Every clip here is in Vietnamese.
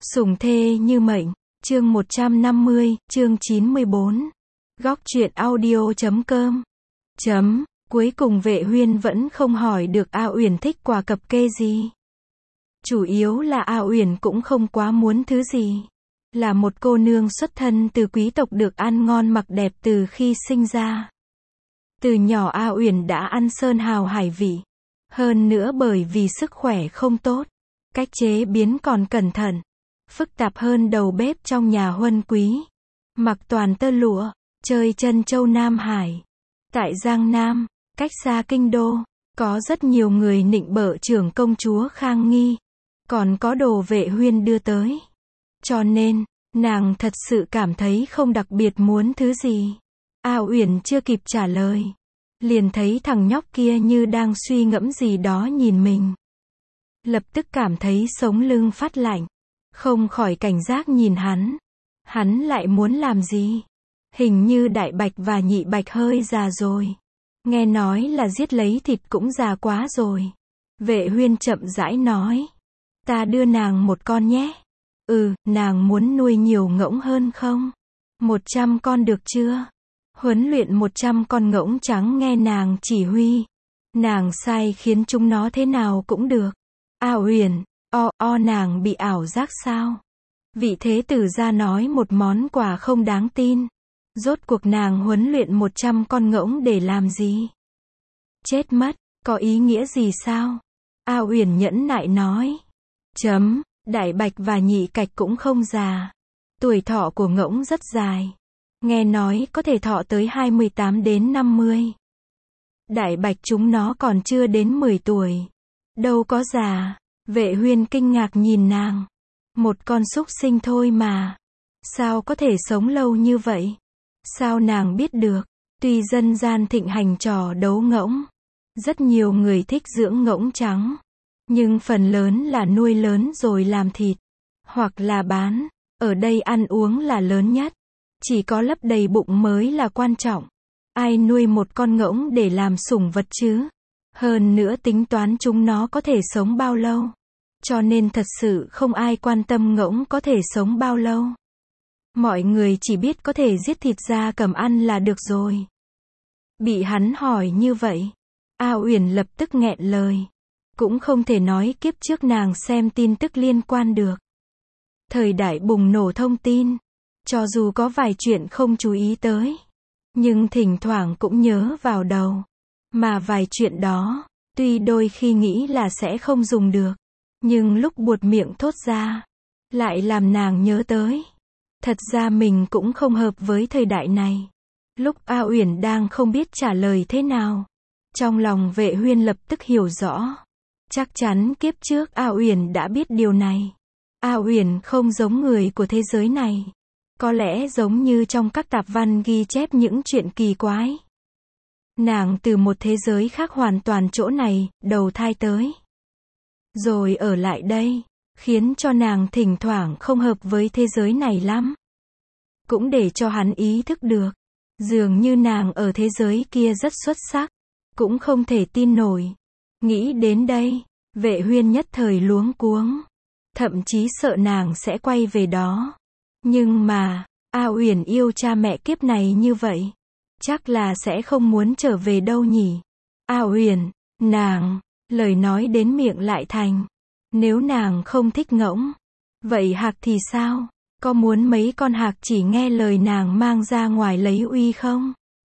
Sủng thê như mệnh, chương 150, chương 94. Góc truyện audio.com. Cuối cùng Vệ Huyên vẫn không hỏi được A Uyển thích quà cập kê gì. Chủ yếu là A Uyển cũng không quá muốn thứ gì. Là một cô nương xuất thân từ quý tộc được ăn ngon mặc đẹp từ khi sinh ra. Từ nhỏ A Uyển đã ăn sơn hào hải vị. Hơn nữa bởi vì sức khỏe không tốt, cách chế biến còn cẩn thận, phức tạp hơn đầu bếp trong nhà huân quý. Mặc toàn tơ lụa, chơi chân châu Nam Hải. Tại Giang Nam, cách xa kinh đô, có rất nhiều người nịnh bợ trưởng công chúa Khang Nghi. Còn có đồ Vệ Huyên đưa tới. Cho nên, nàng thật sự cảm thấy không đặc biệt muốn thứ gì. A Uyển chưa kịp trả lời, liền thấy thằng nhóc kia như đang suy ngẫm gì đó nhìn mình. Lập tức cảm thấy sống lưng phát lạnh, không khỏi cảnh giác nhìn hắn. Hắn lại muốn làm gì? Hình như Đại Bạch và Nhị Bạch hơi già rồi. Nghe nói là giết lấy thịt cũng già quá rồi. Vệ Huyên chậm rãi nói. Ta đưa nàng một con nhé. Nàng muốn nuôi nhiều ngỗng hơn không? 100 con được chưa? Huấn luyện 100 con ngỗng trắng nghe nàng chỉ huy. Nàng sai khiến chúng nó thế nào cũng được. A Uyển, nàng bị ảo giác sao? Vị thế tử gia nói một món quà không đáng tin. Rốt cuộc nàng huấn luyện 100 con ngỗng để làm gì? Chết mất, có ý nghĩa gì sao? A Uyển nhẫn nại nói. Đại Bạch và Nhị Cạch cũng không già. Tuổi thọ của ngỗng rất dài. Nghe nói có thể thọ tới 28 đến 50. Đại Bạch chúng nó còn chưa đến 10 tuổi. Đâu có già. Vệ Huyên kinh ngạc nhìn nàng. Một con súc sinh thôi mà. Sao có thể sống lâu như vậy? Sao nàng biết được? Tuy dân gian thịnh hành trò đấu ngỗng. Rất nhiều người thích dưỡng ngỗng trắng. Nhưng phần lớn là nuôi lớn rồi làm thịt. Hoặc là bán. Ở đây ăn uống là lớn nhất. Chỉ có lấp đầy bụng mới là quan trọng. Ai nuôi một con ngỗng để làm sủng vật chứ? Hơn nữa tính toán chúng nó có thể sống bao lâu. Cho nên thật sự không ai quan tâm ngỗng có thể sống bao lâu. Mọi người chỉ biết có thể giết thịt ra cầm ăn là được rồi. Bị hắn hỏi như vậy, A Uyển lập tức nghẹn lời. Cũng không thể nói kiếp trước nàng xem tin tức liên quan được. Thời đại bùng nổ thông tin, cho dù có vài chuyện không chú ý tới, nhưng thỉnh thoảng cũng nhớ vào đầu. Mà vài chuyện đó, tuy đôi khi nghĩ là sẽ không dùng được, nhưng lúc buột miệng thốt ra, lại làm nàng nhớ tới. Thật ra mình cũng không hợp với thời đại này. Lúc A Uyển đang không biết trả lời thế nào, trong lòng Vệ Huyên lập tức hiểu rõ. Chắc chắn kiếp trước A Uyển đã biết điều này. A Uyển không giống người của thế giới này. Có lẽ giống như trong các tạp văn ghi chép những chuyện kỳ quái. Nàng từ một thế giới khác hoàn toàn chỗ này, đầu thai tới. Rồi ở lại đây, khiến cho nàng thỉnh thoảng không hợp với thế giới này lắm. Cũng để cho hắn ý thức được. Dường như nàng ở thế giới kia rất xuất sắc. Cũng không thể tin nổi. Nghĩ đến đây, Vệ Huyên nhất thời luống cuống. Thậm chí sợ nàng sẽ quay về đó. Nhưng mà, A Uyển yêu cha mẹ kiếp này như vậy. Chắc là sẽ không muốn trở về đâu nhỉ. A Uyển, nàng, lời nói đến miệng lại thành. Nếu nàng không thích ngỗng, vậy hạc thì sao? Có muốn mấy con hạc chỉ nghe lời nàng mang ra ngoài lấy uy không?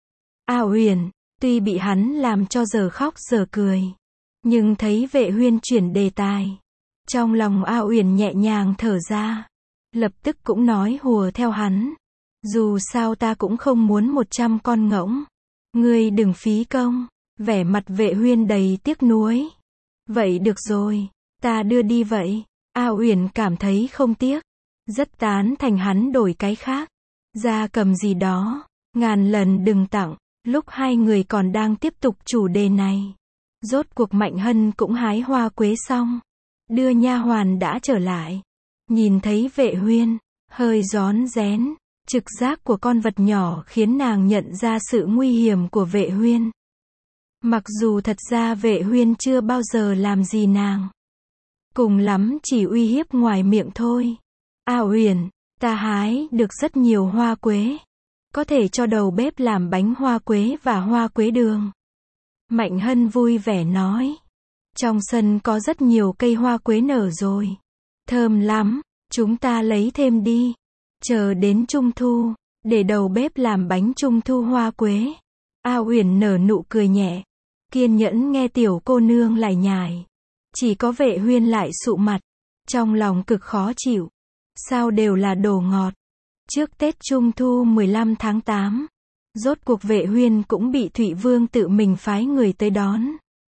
A Uyển, tuy bị hắn làm cho giờ khóc giờ cười, nhưng thấy Vệ Huyên chuyển đề tài, trong lòng A Uyển nhẹ nhàng thở ra, lập tức cũng nói hùa theo hắn. Dù sao ta cũng không muốn 100 con ngỗng. Ngươi đừng phí công. Vẻ mặt Vệ Huyên đầy tiếc nuối. Vậy được rồi, ta đưa đi vậy. A Uyển cảm thấy không tiếc. Rất tán thành hắn đổi cái khác. Gia cầm gì đó, ngàn lần đừng tặng. Lúc hai người còn đang tiếp tục chủ đề này, rốt cuộc Mạnh Hân cũng hái hoa quế xong. Đưa nha hoàn đã trở lại. Nhìn thấy Vệ Huyên, hơi rón rén. Trực giác của con vật nhỏ khiến nàng nhận ra sự nguy hiểm của Vệ Huyên. Mặc dù thật ra Vệ Huyên chưa bao giờ làm gì nàng. Cùng lắm chỉ uy hiếp ngoài miệng thôi. A Uyển, ta hái được rất nhiều hoa quế. Có thể cho đầu bếp làm bánh hoa quế và hoa quế đường. Mạnh Hân vui vẻ nói. Trong sân có rất nhiều cây hoa quế nở rồi. Thơm lắm, chúng ta lấy thêm đi. Chờ đến Trung thu, để đầu bếp làm bánh Trung thu hoa quế. A Uyển nở nụ cười nhẹ. Kiên nhẫn nghe tiểu cô nương lải nhải. Chỉ có Vệ Huyên lại sụ mặt. Trong lòng cực khó chịu. Sao đều là đồ ngọt. Trước Tết Trung thu 15 tháng 8, rốt cuộc Vệ Huyên cũng bị Thụy Vương tự mình phái người tới đón.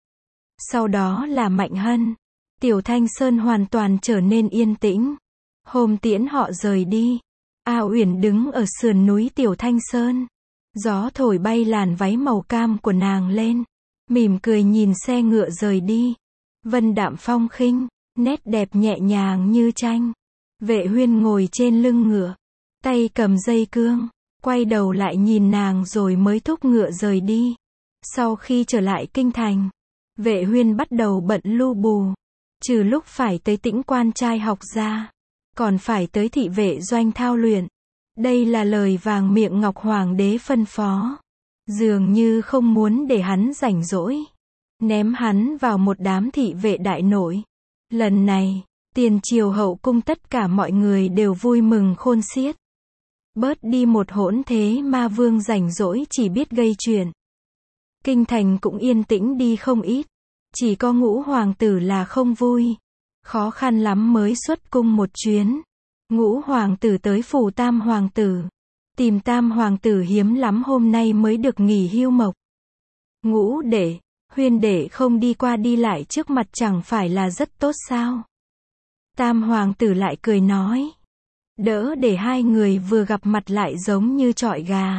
Sau đó là Mạnh Hân. Tiểu Thanh Sơn hoàn toàn trở nên yên tĩnh. Hôm tiễn họ rời đi, A Uyển đứng ở sườn núi Tiểu Thanh Sơn. Gió thổi bay làn váy màu cam của nàng lên, mỉm cười nhìn xe ngựa rời đi. Vân đạm phong khinh, nét đẹp nhẹ nhàng như tranh. Vệ Huyên ngồi trên lưng ngựa, tay cầm dây cương, quay đầu lại nhìn nàng rồi mới thúc ngựa rời đi. Sau khi trở lại kinh thành, Vệ Huyên bắt đầu bận lu bù. Trừ lúc phải tới Tĩnh Quan trai học ra, còn phải tới thị vệ doanh thao luyện. Đây là lời vàng miệng ngọc hoàng đế phân phó. Dường như không muốn để hắn rảnh rỗi. Ném hắn vào một đám thị vệ đại nội. Lần này, tiền triều hậu cung tất cả mọi người đều vui mừng khôn xiết. Bớt đi một hỗn thế ma vương rảnh rỗi chỉ biết gây chuyện. Kinh thành cũng yên tĩnh đi không ít. Chỉ có Ngũ hoàng tử là không vui. Khó khăn lắm mới xuất cung một chuyến. Ngũ hoàng tử tới phủ Tam hoàng tử. Tìm Tam hoàng tử hiếm lắm hôm nay mới được nghỉ hưu mộc. Ngũ đệ, Huyên đệ không đi qua đi lại trước mặt chẳng phải là rất tốt sao? Tam hoàng tử lại cười nói. Đỡ để hai người vừa gặp mặt lại giống như chọi gà.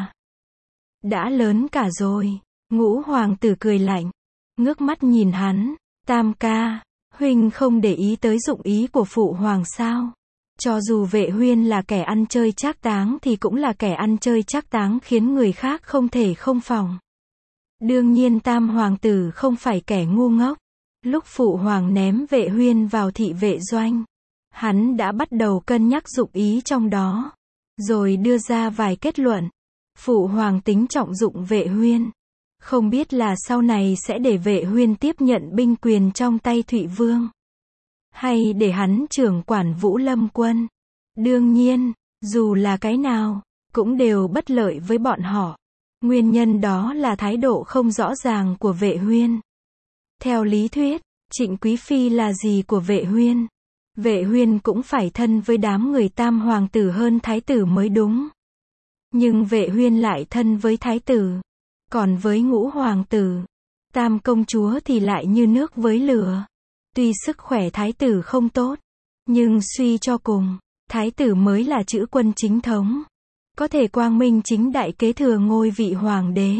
Đã lớn cả rồi. Ngũ hoàng tử cười lạnh. Ngước mắt nhìn hắn. Tam ca, huynh không để ý tới dụng ý của phụ hoàng sao? Cho dù Vệ Huyên là kẻ ăn chơi trác táng thì cũng là kẻ ăn chơi trác táng khiến người khác không thể không phòng. Đương nhiên Tam hoàng tử không phải kẻ ngu ngốc. Lúc phụ hoàng ném Vệ Huyên vào thị vệ doanh, hắn đã bắt đầu cân nhắc dụng ý trong đó, rồi đưa ra vài kết luận. Phụ hoàng tính trọng dụng Vệ Huyên. Không biết là sau này sẽ để Vệ Huyên tiếp nhận binh quyền trong tay Thụy Vương, hay để hắn trưởng quản Vũ Lâm quân. Đương nhiên, dù là cái nào, cũng đều bất lợi với bọn họ. Nguyên nhân đó là thái độ không rõ ràng của Vệ Huyên. Theo lý thuyết, Trịnh Quý Phi là gì của Vệ Huyên? Vệ Huyên cũng phải thân với đám người Tam hoàng tử hơn thái tử mới đúng. Nhưng Vệ Huyên lại thân với thái tử. Còn với Ngũ hoàng tử, Tam công chúa thì lại như nước với lửa. Tuy sức khỏe thái tử không tốt, nhưng suy cho cùng, thái tử mới là chữ quân chính thống. Có thể quang minh chính đại kế thừa ngôi vị hoàng đế.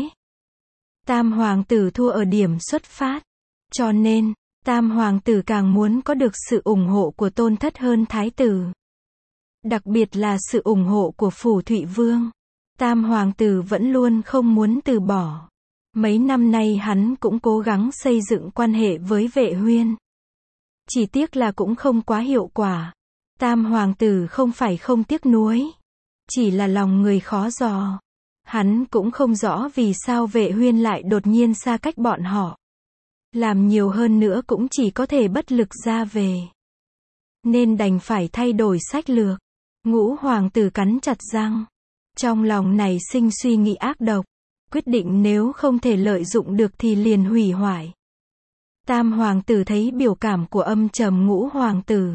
Tam hoàng tử thua ở điểm xuất phát. Cho nên, Tam hoàng tử càng muốn có được sự ủng hộ của tôn thất hơn thái tử. Đặc biệt là sự ủng hộ của phủ Thụy Vương. Tam hoàng tử vẫn luôn không muốn từ bỏ. Mấy năm nay hắn cũng cố gắng xây dựng quan hệ với Vệ Huyên. Chỉ tiếc là cũng không quá hiệu quả. Tam hoàng tử không phải không tiếc nuối, chỉ là lòng người khó dò. Hắn cũng không rõ vì sao Vệ Huyên lại đột nhiên xa cách bọn họ. Làm nhiều hơn nữa cũng chỉ có thể bất lực ra về. Nên đành phải thay đổi sách lược. Ngũ hoàng tử cắn chặt răng. Trong lòng nảy sinh suy nghĩ ác độc. Quyết định nếu không thể lợi dụng được thì liền hủy hoại. Tam hoàng tử thấy biểu cảm của âm trầm Ngũ hoàng tử.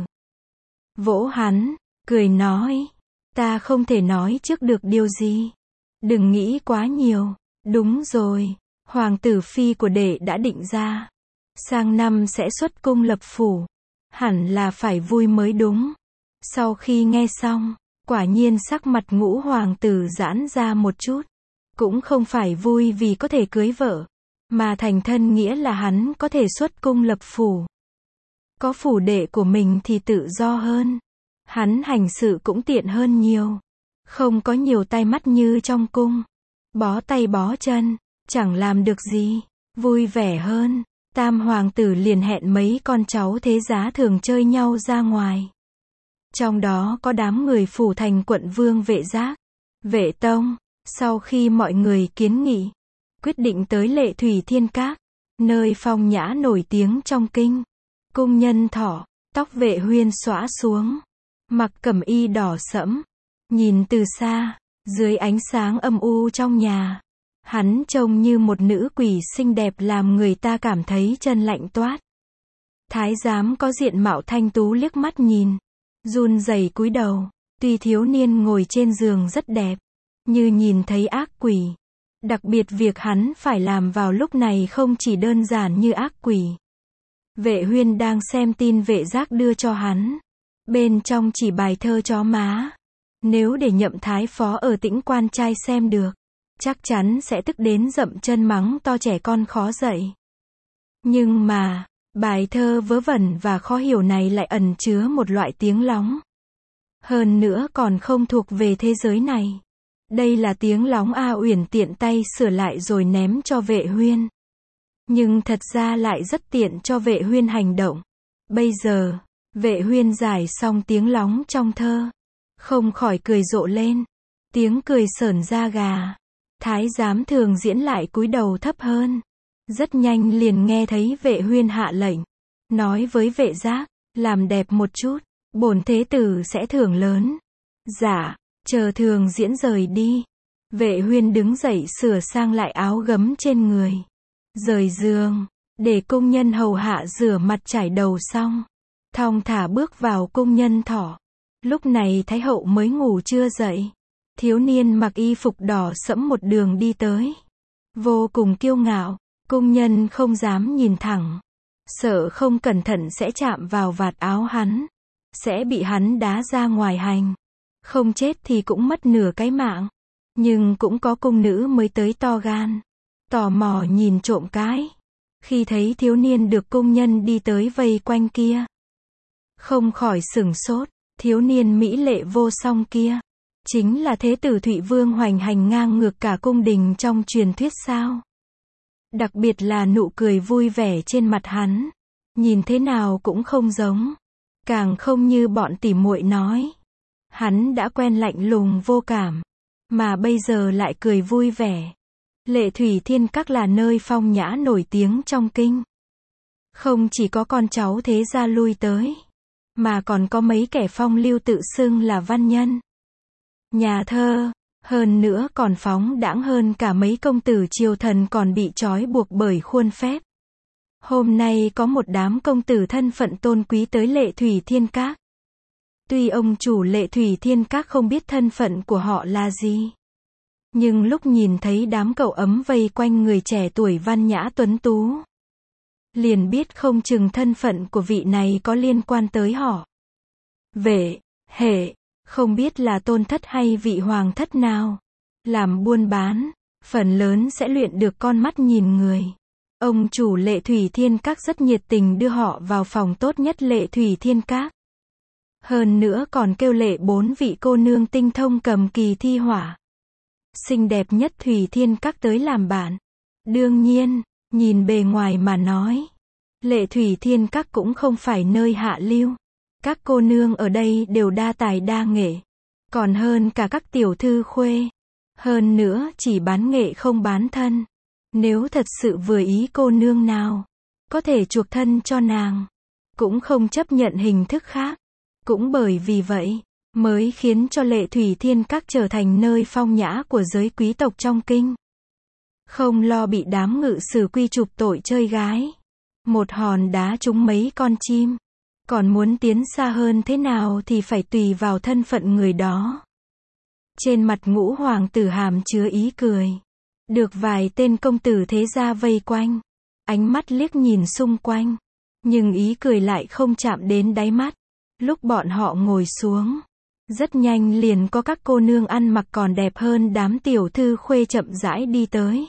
Vỗ hắn, cười nói. Ta không thể nói trước được điều gì. Đừng nghĩ quá nhiều. Đúng rồi, hoàng tử phi của đệ đã định ra. Sang năm sẽ xuất cung lập phủ. Hẳn là phải vui mới đúng. Sau khi nghe xong, quả nhiên sắc mặt Ngũ hoàng tử giãn ra một chút. Cũng không phải vui vì có thể cưới vợ, mà thành thân nghĩa là hắn có thể xuất cung lập phủ. Có phủ đệ của mình thì tự do hơn. Hắn hành sự cũng tiện hơn nhiều. Không có nhiều tai mắt như trong cung. Bó tay bó chân, chẳng làm được gì. Vui vẻ hơn. Tam hoàng tử liền hẹn mấy con cháu thế giá thường chơi nhau ra ngoài. Trong đó có đám người phủ thành quận Vương Vệ Giác, Vệ Tông. Sau khi mọi người kiến nghị, quyết định tới Lệ Thủy Thiên Các, nơi phong nhã nổi tiếng trong kinh. Cung Nhân Thỏ, tóc Vệ Huyên xõa xuống, mặc cẩm y đỏ sẫm, nhìn từ xa, dưới ánh sáng âm u trong nhà, hắn trông như một nữ quỷ xinh đẹp làm người ta cảm thấy chân lạnh toát. Thái giám có diện mạo thanh tú liếc mắt nhìn, run rẩy cúi đầu, tuy thiếu niên ngồi trên giường rất đẹp, như nhìn thấy ác quỷ. Đặc biệt việc hắn phải làm vào lúc này không chỉ đơn giản như ác quỷ. Vệ Huyên đang xem tin Vệ Giác đưa cho hắn. Bên trong chỉ bài thơ chó má. Nếu để Nhậm Thái Phó ở Tĩnh Quan trai xem được, chắc chắn sẽ tức đến dậm chân mắng to trẻ con khó dạy. Nhưng mà, bài thơ vớ vẩn và khó hiểu này lại ẩn chứa một loại tiếng lóng. Hơn nữa còn không thuộc về thế giới này. Đây là tiếng lóng A Uyển tiện tay sửa lại rồi ném cho Vệ Huyên. Nhưng thật ra lại rất tiện cho Vệ Huyên hành động. Bây giờ, Vệ Huyên giải xong tiếng lóng trong thơ, không khỏi cười rộ lên. Tiếng cười sởn da gà. Thái giám thường diễn lại cúi đầu thấp hơn. Rất nhanh liền nghe thấy Vệ Huyên hạ lệnh, nói với Vệ Giác, làm đẹp một chút, bổn thế tử sẽ thưởng lớn. Dạ, chờ thường diễn rời đi. Vệ Huyên đứng dậy sửa sang lại áo gấm trên người, rời giường, để cung nhân hầu hạ rửa mặt chải đầu xong, thong thả bước vào Cung Nhân Thỏ. Lúc này Thái hậu mới ngủ chưa dậy. Thiếu niên mặc y phục đỏ sẫm một đường đi tới, vô cùng kiêu ngạo. Cung nhân không dám nhìn thẳng, sợ không cẩn thận sẽ chạm vào vạt áo hắn, sẽ bị hắn đá ra ngoài hành. Không chết thì cũng mất nửa cái mạng. Nhưng cũng có cung nữ mới tới to gan, tò mò nhìn trộm cái. Khi thấy thiếu niên được cung nhân đi tới vây quanh kia, không khỏi sửng sốt. Thiếu niên mỹ lệ vô song kia, chính là thế tử Thụy Vương hoành hành ngang ngược cả cung đình trong truyền thuyết sao? Đặc biệt là nụ cười vui vẻ trên mặt hắn, nhìn thế nào cũng không giống, càng không như bọn tỉ muội nói. Hắn đã quen lạnh lùng vô cảm, mà bây giờ lại cười vui vẻ. Lệ Thủy Thiên Các là nơi phong nhã nổi tiếng trong kinh. Không chỉ có con cháu thế gia lui tới, mà còn có mấy kẻ phong lưu tự xưng là văn nhân, nhà thơ, hơn nữa còn phóng đãng hơn cả mấy công tử triều thần còn bị trói buộc bởi khuôn phép. Hôm nay có một đám công tử thân phận tôn quý tới Lệ Thủy Thiên Các. Tuy ông chủ Lệ Thủy Thiên Các không biết thân phận của họ là gì, nhưng lúc nhìn thấy đám cậu ấm vây quanh người trẻ tuổi văn nhã tuấn tú, liền biết không chừng thân phận của vị này có liên quan tới họ. Vệ, hệ, không biết là tôn thất hay vị hoàng thất nào. Làm buôn bán, phần lớn sẽ luyện được con mắt nhìn người. Ông chủ Lệ Thủy Thiên Các rất nhiệt tình đưa họ vào phòng tốt nhất Lệ Thủy Thiên Các. Hơn nữa còn kêu Lệ 4 vị cô nương tinh thông cầm kỳ thi họa, xinh đẹp nhất Thủy Thiên Các tới làm bạn. Đương nhiên, nhìn bề ngoài mà nói, Lệ Thủy Thiên Các cũng không phải nơi hạ lưu. Các cô nương ở đây đều đa tài đa nghệ, còn hơn cả các tiểu thư khuê. Hơn nữa chỉ bán nghệ không bán thân. Nếu thật sự vừa ý cô nương nào, có thể chuộc thân cho nàng, cũng không chấp nhận hình thức khác. Cũng bởi vì vậy, mới khiến cho Lệ Thủy Thiên Các trở thành nơi phong nhã của giới quý tộc trong kinh. Không lo bị đám ngự sử quy chụp tội chơi gái, một hòn đá trúng mấy con chim. Còn muốn tiến xa hơn thế nào thì phải tùy vào thân phận người đó. Trên mặt Ngũ hoàng tử hàm chứa ý cười. Được vài tên công tử thế gia vây quanh, ánh mắt liếc nhìn xung quanh, nhưng ý cười lại không chạm đến đáy mắt. Lúc bọn họ ngồi xuống, rất nhanh liền có các cô nương ăn mặc còn đẹp hơn đám tiểu thư khuê chậm rãi đi tới.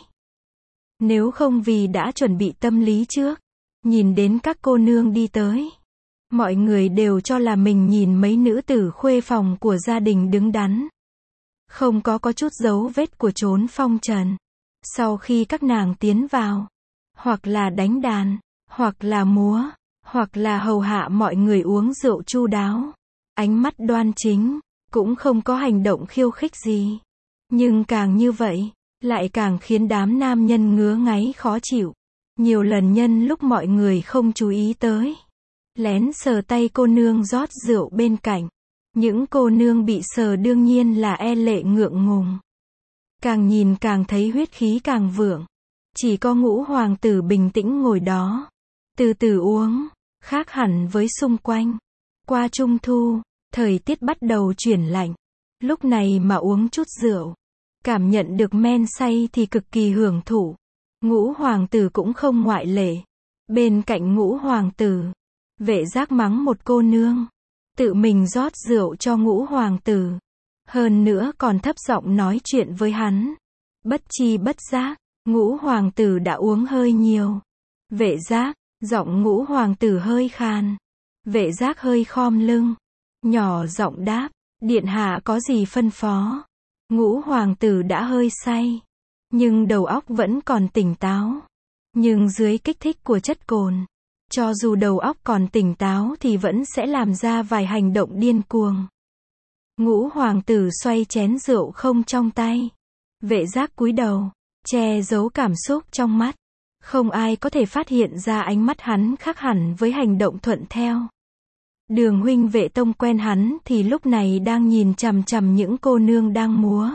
Nếu không vì đã chuẩn bị tâm lý trước, nhìn đến các cô nương đi tới, mọi người đều cho là mình nhìn mấy nữ tử khuê phòng của gia đình đứng đắn, không có chút dấu vết của chốn phong trần. Sau khi các nàng tiến vào, hoặc là đánh đàn, hoặc là múa, hoặc là hầu hạ mọi người uống rượu chu đáo, ánh mắt đoan chính, cũng không có hành động khiêu khích gì. Nhưng càng như vậy, lại càng khiến đám nam nhân ngứa ngáy khó chịu. Nhiều lần nhân lúc mọi người không chú ý tới, lén sờ tay cô nương rót rượu bên cạnh. Những cô nương bị sờ đương nhiên là e lệ ngượng ngùng. Càng nhìn càng thấy huyết khí càng vượng. Chỉ có Ngũ hoàng tử bình tĩnh ngồi đó, từ từ uống, khác hẳn với xung quanh. Qua Trung thu, thời tiết bắt đầu chuyển lạnh. Lúc này mà uống chút rượu, cảm nhận được men say thì cực kỳ hưởng thụ. Ngũ hoàng tử cũng không ngoại lệ. Bên cạnh Ngũ hoàng tử, Vệ Giác mắng một cô nương, tự mình rót rượu cho Ngũ hoàng tử. Hơn nữa còn thấp giọng nói chuyện với hắn. Bất chi bất giác, Ngũ hoàng tử đã uống hơi nhiều. Vệ Giác, giọng Ngũ hoàng tử hơi khàn. Vệ Giác hơi khom lưng, nhỏ giọng đáp, điện hạ có gì phân phó? Ngũ hoàng tử đã hơi say, nhưng đầu óc vẫn còn tỉnh táo. Nhưng dưới kích thích của chất cồn, cho dù đầu óc còn tỉnh táo thì vẫn sẽ làm ra vài hành động điên cuồng. Ngũ hoàng tử xoay chén rượu không trong tay. Vệ Giác cúi đầu, che giấu cảm xúc trong mắt. Không ai có thể phát hiện ra ánh mắt hắn khác hẳn với hành động thuận theo. Đường huynh Vệ Tông quen hắn thì lúc này đang nhìn chằm chằm những cô nương đang múa.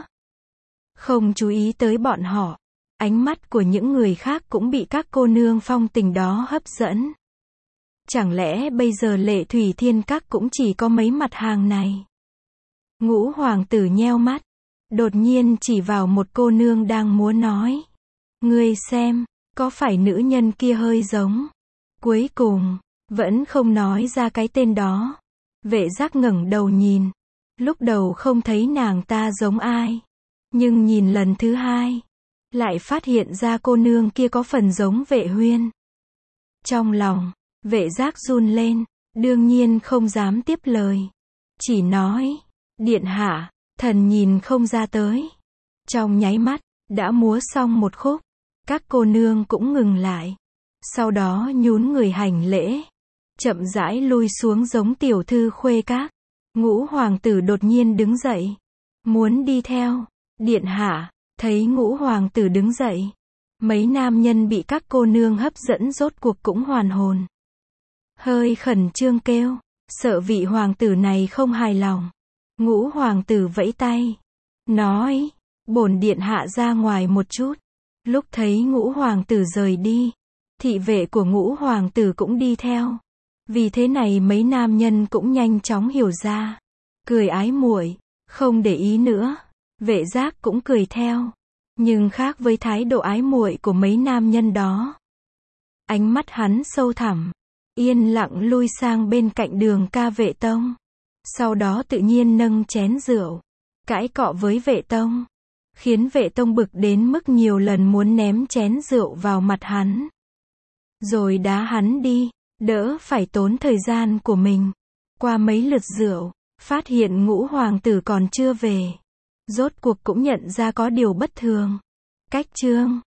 Không chú ý tới bọn họ. Ánh mắt của những người khác cũng bị các cô nương phong tình đó hấp dẫn. Chẳng lẽ bây giờ Lệ Thủy Thiên Các cũng chỉ có mấy mặt hàng này? Ngũ hoàng tử nheo mắt, đột nhiên chỉ vào một cô nương đang múa nói. Ngươi xem, có phải nữ nhân kia hơi giống? Cuối cùng, vẫn không nói ra cái tên đó. Vệ Giác ngẩng đầu nhìn. Lúc đầu không thấy nàng ta giống ai. Nhưng nhìn lần thứ hai, lại phát hiện ra cô nương kia có phần giống Vệ Huyên. Trong lòng, Vệ Giác run lên, đương nhiên không dám tiếp lời. Chỉ nói, điện hạ, thần nhìn không ra tới. Trong nháy mắt, đã múa xong một khúc. Các cô nương cũng ngừng lại. Sau đó nhún người hành lễ, chậm rãi lui xuống giống tiểu thư khuê các. Ngũ hoàng tử đột nhiên đứng dậy, muốn đi theo. Điện hạ, thấy Ngũ hoàng tử đứng dậy, mấy nam nhân bị các cô nương hấp dẫn rốt cuộc cũng hoàn hồn. Hơi khẩn trương kêu, sợ vị hoàng tử này không hài lòng. Ngũ hoàng tử vẫy tay, nói, bổn điện hạ ra ngoài một chút. Lúc thấy Ngũ hoàng tử rời đi, thị vệ của Ngũ hoàng tử cũng đi theo. Vì thế này mấy nam nhân cũng nhanh chóng hiểu ra, cười ái muội, không để ý nữa. Vệ Giác cũng cười theo, nhưng khác với thái độ ái muội của mấy nam nhân đó. Ánh mắt hắn sâu thẳm, yên lặng lui sang bên cạnh Đường ca Vệ Tông. Sau đó tự nhiên nâng chén rượu, cãi cọ với Vệ Tông, khiến Vệ Tông bực đến mức nhiều lần muốn ném chén rượu vào mặt hắn. Rồi đá hắn đi, đỡ phải tốn thời gian của mình. Qua mấy lượt rượu, phát hiện Ngũ hoàng tử còn chưa về. Rốt cuộc cũng nhận ra có điều bất thường. Cách chương